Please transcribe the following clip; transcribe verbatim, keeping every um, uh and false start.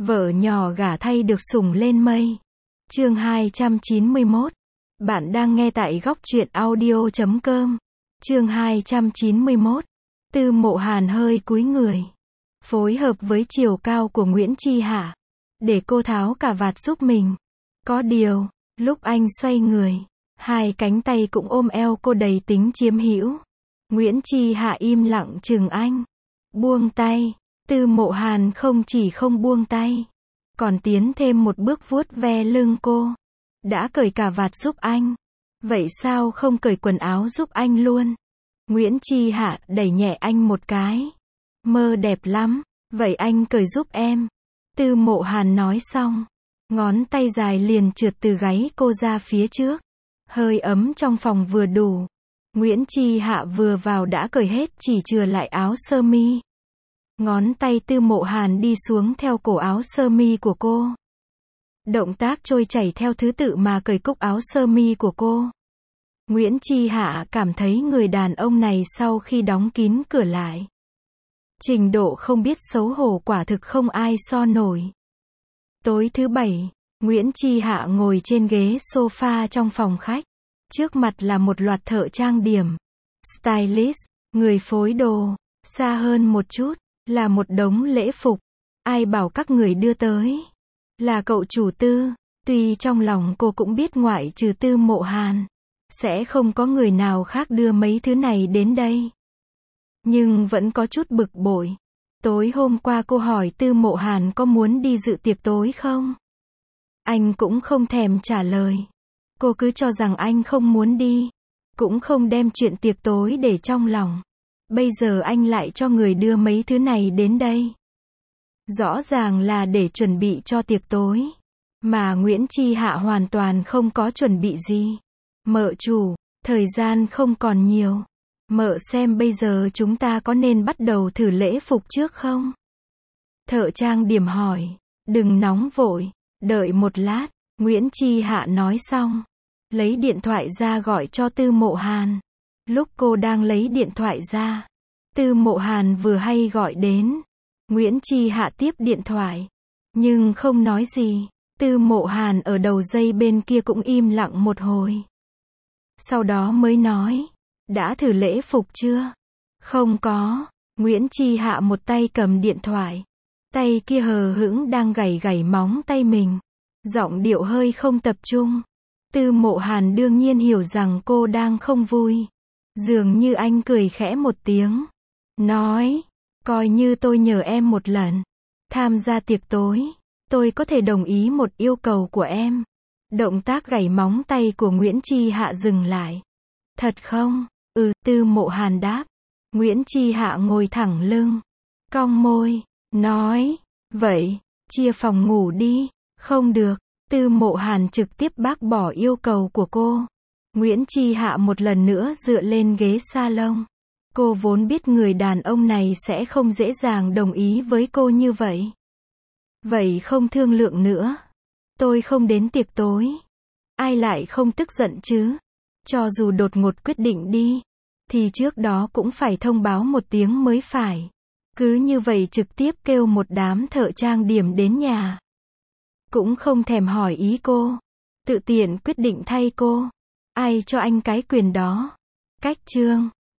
Vợ nhỏ gả thay được sủng lên mây. Chương hai trăm chín mươi mốt. Bạn đang nghe tại góc truyện audio chấm com. Chương hai trăm chín mươi mốt. Tư Mộ Hàn hơi cúi người, phối hợp với chiều cao của Nguyễn Chi Hạ, để cô tháo cà vạt giúp mình. Có điều, lúc anh xoay người, hai cánh tay cũng ôm eo cô đầy tính chiếm hữu. Nguyễn Chi Hạ im lặng chừng anh. Buông tay. Tư Mộ Hàn không chỉ không buông tay, còn tiến thêm một bước vuốt ve lưng cô. Đã cởi cà vạt giúp anh, vậy sao không cởi quần áo giúp anh luôn? Nguyễn Chi Hạ đẩy nhẹ anh một cái. Mơ đẹp lắm, vậy anh cởi giúp em. Tư Mộ Hàn nói xong, ngón tay dài liền trượt từ gáy cô ra phía trước. Hơi ấm trong phòng vừa đủ. Nguyễn Chi Hạ vừa vào đã cởi hết chỉ chừa lại áo sơ mi. Ngón tay Tư Mộ Hàn đi xuống theo cổ áo sơ mi của cô. Động tác trôi chảy theo thứ tự mà cởi cúc áo sơ mi của cô. Nguyễn Chi Hạ cảm thấy người đàn ông này sau khi đóng kín cửa lại, trình độ không biết xấu hổ quả thực không ai so nổi. Tối thứ bảy, Nguyễn Chi Hạ ngồi trên ghế sofa trong phòng khách. Trước mặt là một loạt thợ trang điểm, stylist, người phối đồ. Xa hơn một chút, là một đống lễ phục. Ai bảo các người đưa tới? Là cậu chủ Tư. Tuy trong lòng cô cũng biết ngoại trừ Tư Mộ Hàn, sẽ không có người nào khác đưa mấy thứ này đến đây, nhưng vẫn có chút bực bội. Tối hôm qua cô hỏi Tư Mộ Hàn có muốn đi dự tiệc tối không? Anh cũng không thèm trả lời. Cô cứ cho rằng anh không muốn đi, cũng không đem chuyện tiệc tối để trong lòng. Bây giờ anh lại cho người đưa mấy thứ này đến đây. Rõ ràng là để chuẩn bị cho tiệc tối, mà Nguyễn Chi Hạ hoàn toàn không có chuẩn bị gì. Mợ chủ, thời gian không còn nhiều. Mợ xem bây giờ chúng ta có nên bắt đầu thử lễ phục trước không? Thợ trang điểm hỏi. Đừng nóng vội, đợi một lát. Nguyễn Chi Hạ nói xong, lấy điện thoại ra gọi cho Tư Mộ Hàn. Lúc cô đang lấy điện thoại ra, Tư Mộ Hàn vừa hay gọi đến. Nguyễn Chi Hạ tiếp điện thoại, nhưng không nói gì. Tư Mộ Hàn ở đầu dây bên kia cũng im lặng một hồi. Sau đó mới nói, đã thử lễ phục chưa? Không có. Nguyễn Chi Hạ một tay cầm điện thoại, tay kia hờ hững đang gảy gảy móng tay mình. Giọng điệu hơi không tập trung. Tư Mộ Hàn đương nhiên hiểu rằng cô đang không vui. Dường như anh cười khẽ một tiếng, nói, coi như tôi nhờ em một lần tham gia tiệc tối, tôi có thể đồng ý một yêu cầu của em. Động tác gảy móng tay của Nguyễn Chi Hạ dừng lại. Thật không? Ừ, Tư Mộ Hàn đáp. Nguyễn Chi Hạ ngồi thẳng lưng, cong môi, nói, vậy, chia phòng ngủ đi. Không được. Tư Mộ Hàn trực tiếp bác bỏ yêu cầu của cô. Nguyễn Chi Hạ một lần nữa dựa lên ghế salon. Cô vốn biết người đàn ông này sẽ không dễ dàng đồng ý với cô như vậy. Vậy không thương lượng nữa. Tôi không đến tiệc tối. Ai lại không tức giận chứ? Cho dù đột ngột quyết định đi, thì trước đó cũng phải thông báo một tiếng mới phải. Cứ như vậy trực tiếp kêu một đám thợ trang điểm đến nhà, cũng không thèm hỏi ý cô, tự tiện quyết định thay cô. Ai cho anh cái quyền đó? Cách chương